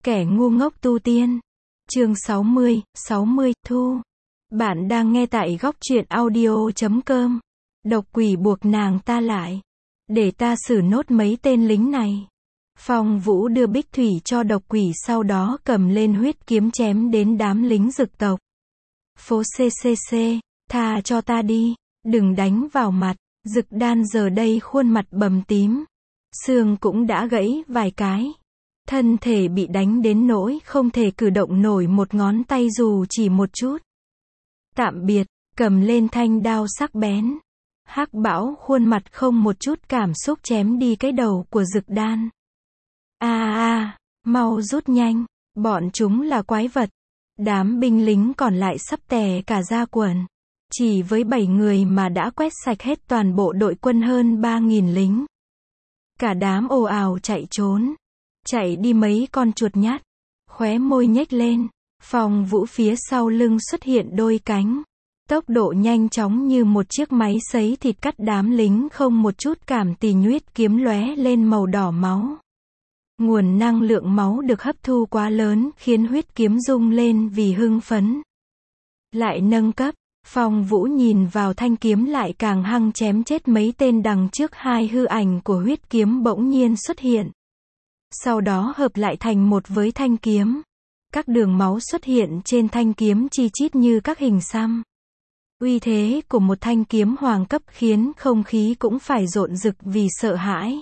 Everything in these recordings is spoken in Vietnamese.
Kẻ ngu ngốc tu tiên. Chương 60, thu. Bạn đang nghe tại góc truyện audio.com. Độc quỷ buộc nàng ta lại. Để ta xử nốt mấy tên lính này. Phong Vũ đưa Bích Thủy cho độc quỷ, sau đó cầm lên huyết kiếm chém đến đám lính dực tộc. Phố CCC, tha cho ta đi, đừng đánh vào mặt. Dực đan giờ đây khuôn mặt bầm tím. Xương cũng đã gãy vài cái. Thân thể bị đánh đến nỗi không thể cử động nổi một ngón tay dù chỉ một chút. Tạm biệt, cầm lên thanh đao sắc bén. Hắc Bão khuôn mặt không một chút cảm xúc chém đi cái đầu của Dực đan. Mau rút nhanh, bọn chúng là quái vật. Đám binh lính còn lại sắp tè cả da quần. Chỉ với 7 người mà đã quét sạch hết toàn bộ đội quân hơn 3.000 lính. Cả đám ồ ào chạy trốn. Chạy đi mấy con chuột nhát. Khóe môi nhếch lên. Phong Vũ phía sau lưng xuất hiện đôi cánh. Tốc độ nhanh chóng như một chiếc máy sấy thịt cắt đám lính không một chút cảm tì, nhuyết kiếm lóe lên màu đỏ máu. Nguồn năng lượng máu được hấp thu quá lớn khiến huyết kiếm rung lên vì hưng phấn. Lại nâng cấp, Phong Vũ nhìn vào thanh kiếm lại càng hăng chém chết mấy tên đằng trước. Hai hư ảnh của huyết kiếm bỗng nhiên xuất hiện. Sau đó hợp lại thành một với thanh kiếm. Các đường máu xuất hiện trên thanh kiếm chi chít như các hình xăm. Uy thế của một thanh kiếm hoàng cấp khiến không khí cũng phải rộn rực vì sợ hãi.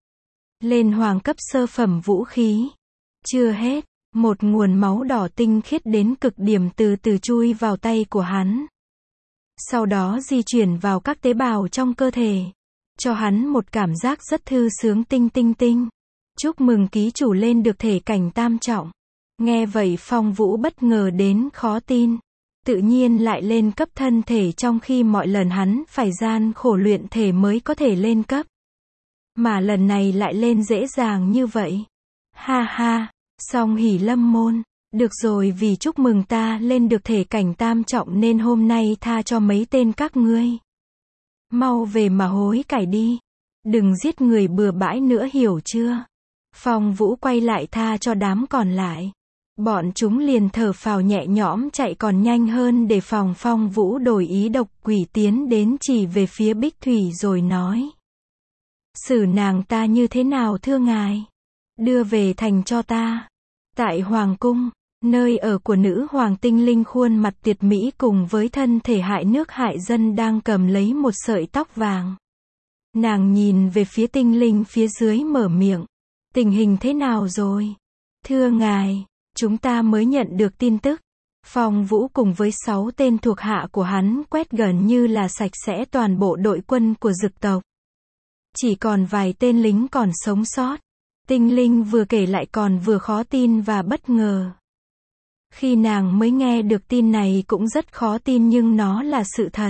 Lên hoàng cấp sơ phẩm vũ khí. Chưa hết, một nguồn máu đỏ tinh khiết đến cực điểm từ từ chui vào tay của hắn. Sau đó di chuyển vào các tế bào trong cơ thể. Cho hắn một cảm giác rất thư sướng. Tinh. Chúc mừng ký chủ lên được thể cảnh tam trọng. Nghe vậy Phong Vũ bất ngờ đến khó tin. Tự nhiên lại lên cấp thân thể trong khi mọi lần hắn phải gian khổ luyện thể mới có thể lên cấp. Mà lần này lại lên dễ dàng như vậy. Ha, song hỉ lâm môn. Được rồi, vì chúc mừng ta lên được thể cảnh tam trọng nên hôm nay tha cho mấy tên các ngươi. Mau về mà hối cải đi. Đừng giết người bừa bãi nữa, hiểu chưa? Phong Vũ quay lại tha cho đám còn lại. Bọn chúng liền thở phào nhẹ nhõm chạy còn nhanh hơn để phòng. Phong Vũ đổi ý, độc quỷ tiến đến chỉ về phía Bích Thủy rồi nói. Xử nàng ta như thế nào thưa ngài? Đưa về thành cho ta. Tại Hoàng Cung, nơi ở của nữ hoàng Tinh Linh khuôn mặt tuyệt mỹ cùng với thân thể hại nước hại dân đang cầm lấy một sợi tóc vàng. Nàng nhìn về phía Tinh Linh phía dưới mở miệng. Tình hình thế nào rồi? Thưa ngài, chúng ta mới nhận được tin tức. Phong Vũ cùng với 6 tên thuộc hạ của hắn quét gần như là sạch sẽ toàn bộ đội quân của dực tộc. Chỉ còn vài tên lính còn sống sót. Tinh Linh vừa kể lại còn vừa khó tin và bất ngờ. Khi nàng mới nghe được tin này cũng rất khó tin nhưng nó là sự thật.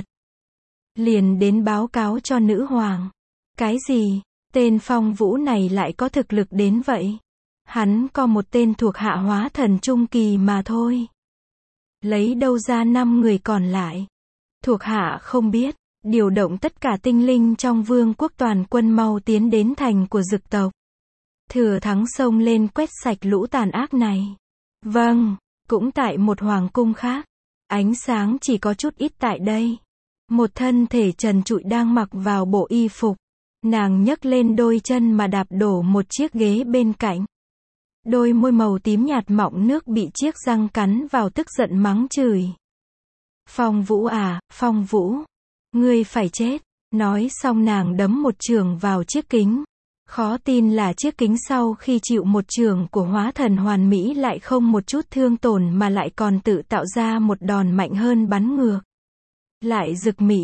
Liền đến báo cáo cho nữ hoàng. Cái gì? Tên Phong Vũ này lại có thực lực đến vậy? Hắn có một tên thuộc hạ hóa thần trung kỳ mà thôi. Lấy đâu ra 5 người còn lại? Thuộc hạ không biết. Điều động tất cả tinh linh trong vương quốc toàn quân mau tiến đến thành của dực tộc. Thừa thắng xông lên quét sạch lũ tàn ác này. Vâng, cũng tại một hoàng cung khác. Ánh sáng chỉ có chút ít tại đây. Một thân thể trần trụi đang mặc vào bộ y phục. Nàng nhấc lên đôi chân mà đạp đổ một chiếc ghế bên cạnh. Đôi môi màu tím nhạt mọng nước bị chiếc răng cắn vào, tức giận mắng chửi. Phong Vũ à, Phong Vũ. Ngươi phải chết. Nói xong nàng đấm một chưởng vào chiếc kính. Khó tin là chiếc kính sau khi chịu một chưởng của hóa thần hoàn mỹ lại không một chút thương tổn mà lại còn tự tạo ra một đòn mạnh hơn bắn ngược. Lại rực mị,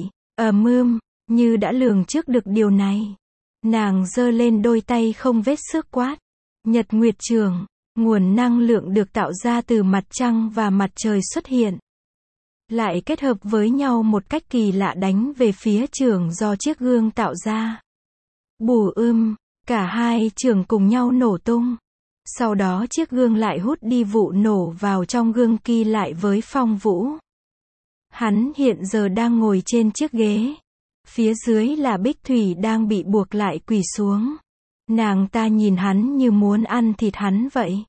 như đã lường trước được điều này. Nàng giơ lên đôi tay không vết xước quát. Nhật Nguyệt Chưởng, nguồn năng lượng được tạo ra từ mặt trăng và mặt trời xuất hiện. Lại kết hợp với nhau một cách kỳ lạ đánh về phía chưởng do chiếc gương tạo ra. Bù cả hai chưởng cùng nhau nổ tung. Sau đó chiếc gương lại hút đi vụ nổ vào trong gương kia lại với Phong Vũ. Hắn hiện giờ đang ngồi trên chiếc ghế. Phía dưới là Bích Thủy đang bị buộc lại quỳ xuống. Nàng ta nhìn hắn như muốn ăn thịt hắn vậy.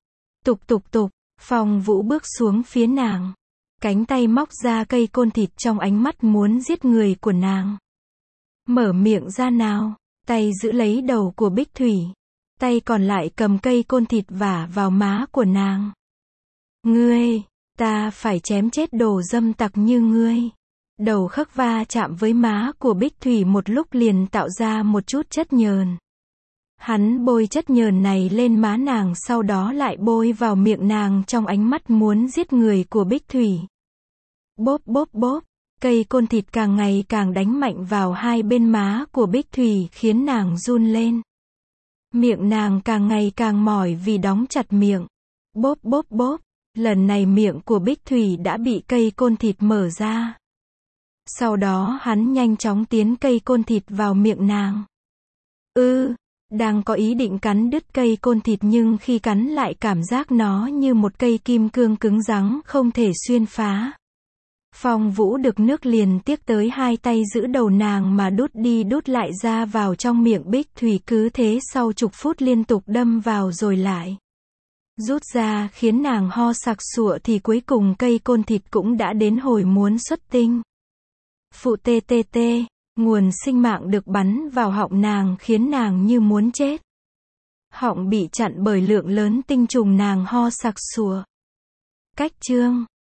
Tục tục tục, Phong Vũ bước xuống phía nàng. Cánh tay móc ra cây côn thịt trong ánh mắt muốn giết người của nàng. Mở miệng ra nào, tay giữ lấy đầu của Bích Thủy. Tay còn lại cầm cây côn thịt vả vào má của nàng. Ngươi, ta phải chém chết đồ dâm tặc như ngươi. Đầu khắc va chạm với má của Bích Thủy một lúc liền tạo ra một chút chất nhờn. Hắn bôi chất nhờn này lên má nàng sau đó lại bôi vào miệng nàng trong ánh mắt muốn giết người của Bích Thủy. Bóp bóp bóp, cây côn thịt càng ngày càng đánh mạnh vào hai bên má của Bích Thủy khiến nàng run lên. Miệng nàng càng ngày càng mỏi vì đóng chặt miệng. Bóp bóp bóp, lần này miệng của Bích Thủy đã bị cây côn thịt mở ra. Sau đó hắn nhanh chóng tiến cây côn thịt vào miệng nàng. Đang có ý định cắn đứt cây côn thịt nhưng khi cắn lại cảm giác nó như một cây kim cương cứng rắn không thể xuyên phá. Phong Vũ được nước liền tiếc tới hai tay giữ đầu nàng mà đút đi đút lại ra vào trong miệng Bích Thủy, cứ thế sau chục phút liên tục đâm vào rồi lại rút ra khiến nàng ho sặc sụa thì cuối cùng cây côn thịt cũng đã đến hồi muốn xuất tinh. Phụ tê tê tê, nguồn sinh mạng được bắn vào họng nàng khiến nàng như muốn chết. Họng bị chặn bởi lượng lớn tinh trùng, nàng ho sặc sụa. Cách chương